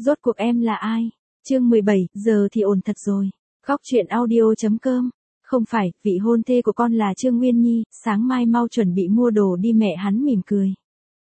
Rốt cuộc em là ai? Chương 17, giờ thì ổn thật rồi. Góc truyện audio.com. Không phải, vị hôn thê của con là Trương Nguyên Nhi, sáng mai mau chuẩn bị mua đồ đi, mẹ hắn mỉm cười.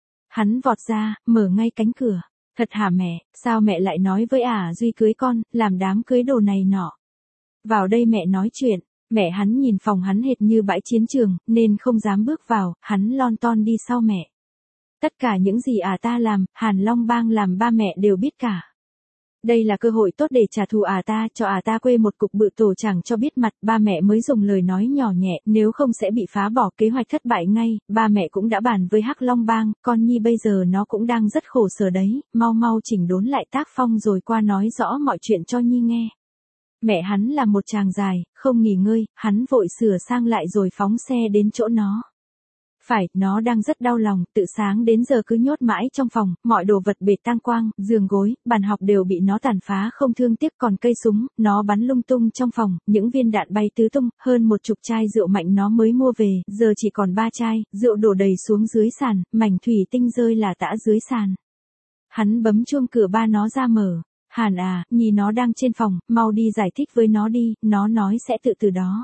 Hắn vọt ra, mở ngay cánh cửa. Thật hả mẹ, sao mẹ lại nói với Duy cưới con, làm đám cưới đồ này nọ. Vào đây mẹ nói chuyện. Mẹ hắn nhìn phòng hắn hệt như bãi chiến trường, nên không dám bước vào, hắn lon ton đi sau mẹ. Tất cả những gì ta làm, Hàn Long Bang làm ba mẹ đều biết cả. Đây là cơ hội tốt để trả thù ta, cho ta quê một cục bự tổ chẳng cho biết mặt, ba mẹ mới dùng lời nói nhỏ nhẹ, nếu không sẽ bị phá bỏ, kế hoạch thất bại ngay, ba mẹ cũng đã bàn với Hắc Long Bang, con Nhi bây giờ nó cũng đang rất khổ sở đấy, mau chỉnh đốn lại tác phong rồi qua nói rõ mọi chuyện cho Nhi nghe. Mẹ hắn là một chàng dài, không nghỉ ngơi, hắn vội sửa sang lại rồi phóng xe đến chỗ nó. Phải, nó đang rất đau lòng, từ sáng đến giờ cứ nhốt mãi trong phòng, mọi đồ vật bệt tang quang, giường gối, bàn học đều bị nó tàn phá không thương tiếc, còn cây súng, nó bắn lung tung trong phòng, những viên đạn bay tứ tung, hơn 10 chai rượu mạnh nó mới mua về, giờ chỉ còn 3 chai, rượu đổ đầy xuống dưới sàn, mảnh thủy tinh rơi lả tả dưới sàn. Hắn bấm chuông cửa ba nó ra mở. Hàn Nhi nó đang trên phòng, mau đi giải thích với nó đi, nó nói sẽ từ đó.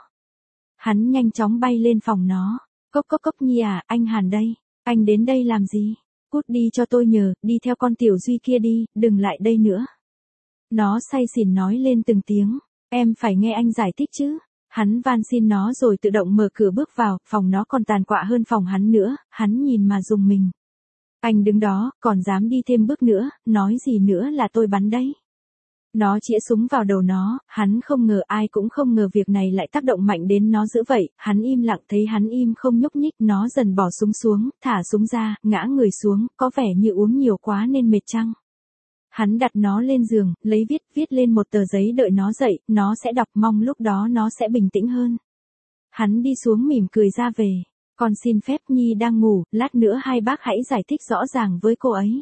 Hắn nhanh chóng bay lên phòng nó. Cốc Nhi anh Hàn đây. Anh đến đây làm gì? Cút đi cho tôi nhờ, đi theo con Tiểu Duy kia đi, đừng lại đây nữa. Nó say xỉn nói lên từng tiếng. Em phải nghe anh giải thích chứ. Hắn van xin nó rồi tự động mở cửa bước vào, phòng nó còn tàn quạ hơn phòng hắn nữa, hắn nhìn mà rùng mình. Anh đứng đó, còn dám đi thêm bước nữa, nói gì nữa là tôi bắn đấy. Nó chĩa súng vào đầu nó, hắn không ngờ, ai cũng không ngờ việc này lại tác động mạnh đến nó dữ vậy, hắn im lặng, thấy hắn im không nhúc nhích, nó dần bỏ súng xuống, thả súng ra, ngã người xuống, có vẻ như uống nhiều quá nên mệt chăng. Hắn đặt nó lên giường, lấy viết lên một tờ giấy đợi nó dậy, nó sẽ đọc, mong lúc đó nó sẽ bình tĩnh hơn. Hắn đi xuống mỉm cười ra về. Con xin phép Nhi đang ngủ, lát nữa hai bác hãy giải thích rõ ràng với cô ấy.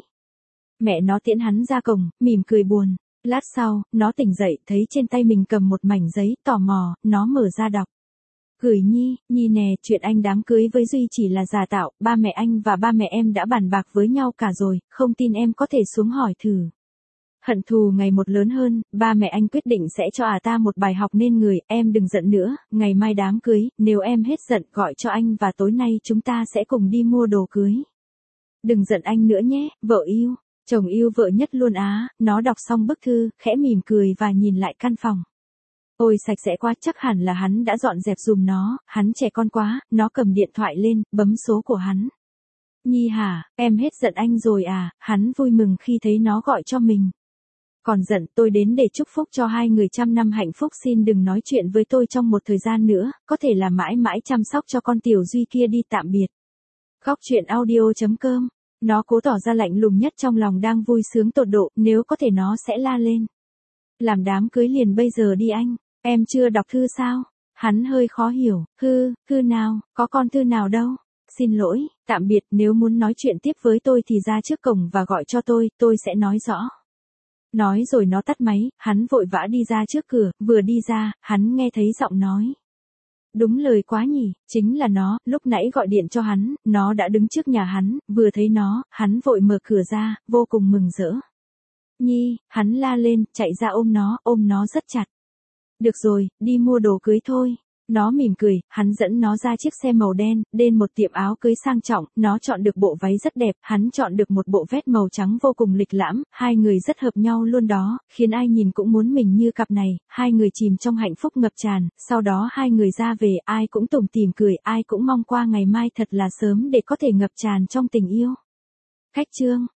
Mẹ nó tiễn hắn ra cổng, mỉm cười buồn. Lát sau, nó tỉnh dậy, thấy trên tay mình cầm một mảnh giấy, tò mò, nó mở ra đọc. Gửi Nhi nè, chuyện anh đám cưới với Duy chỉ là giả tạo, ba mẹ anh và ba mẹ em đã bàn bạc với nhau cả rồi, không tin em có thể xuống hỏi thử. Hận thù ngày một lớn hơn, ba mẹ anh quyết định sẽ cho ta một bài học nên người, em đừng giận nữa, ngày mai đám cưới, nếu em hết giận gọi cho anh và tối nay chúng ta sẽ cùng đi mua đồ cưới. Đừng giận anh nữa nhé, vợ yêu, chồng yêu vợ nhất luôn nó đọc xong bức thư, khẽ mỉm cười và nhìn lại căn phòng. Ôi sạch sẽ quá, chắc hẳn là hắn đã dọn dẹp dùm nó, hắn trẻ con quá, nó cầm điện thoại lên, bấm số của hắn. Nhi hả, em hết giận anh rồi hắn vui mừng khi thấy nó gọi cho mình. Còn giận, tôi đến để chúc phúc cho hai người trăm năm hạnh phúc, xin đừng nói chuyện với tôi trong một thời gian nữa, có thể là mãi mãi chăm sóc cho con Tiểu Duy kia đi, tạm biệt. Góc truyện audio.com. Nó cố tỏ ra lạnh lùng nhất, trong lòng đang vui sướng tột độ, nếu có thể nó sẽ la lên. Làm đám cưới liền bây giờ đi anh, em chưa đọc thư sao? Hắn hơi khó hiểu, thư nào, có con thư nào đâu. Xin lỗi, tạm biệt, nếu muốn nói chuyện tiếp với tôi thì ra trước cổng và gọi cho tôi sẽ nói rõ. Nói rồi nó tắt máy, hắn vội vã đi ra trước cửa, vừa đi ra, hắn nghe thấy giọng nói. Đúng lời quá nhỉ, chính là nó, lúc nãy gọi điện cho hắn, nó đã đứng trước nhà hắn, vừa thấy nó, hắn vội mở cửa ra, vô cùng mừng rỡ. Nhi, hắn la lên, chạy ra ôm nó rất chặt. Được rồi, đi mua đồ cưới thôi. Nó mỉm cười, hắn dẫn nó ra chiếc xe màu đen, đến một tiệm áo cưới sang trọng, nó chọn được bộ váy rất đẹp, hắn chọn được một bộ vest màu trắng vô cùng lịch lãm, hai người rất hợp nhau luôn đó, khiến ai nhìn cũng muốn mình như cặp này, hai người chìm trong hạnh phúc ngập tràn, sau đó hai người ra về, ai cũng tủm tỉm cười, ai cũng mong qua ngày mai thật là sớm để có thể ngập tràn trong tình yêu. Khách chương.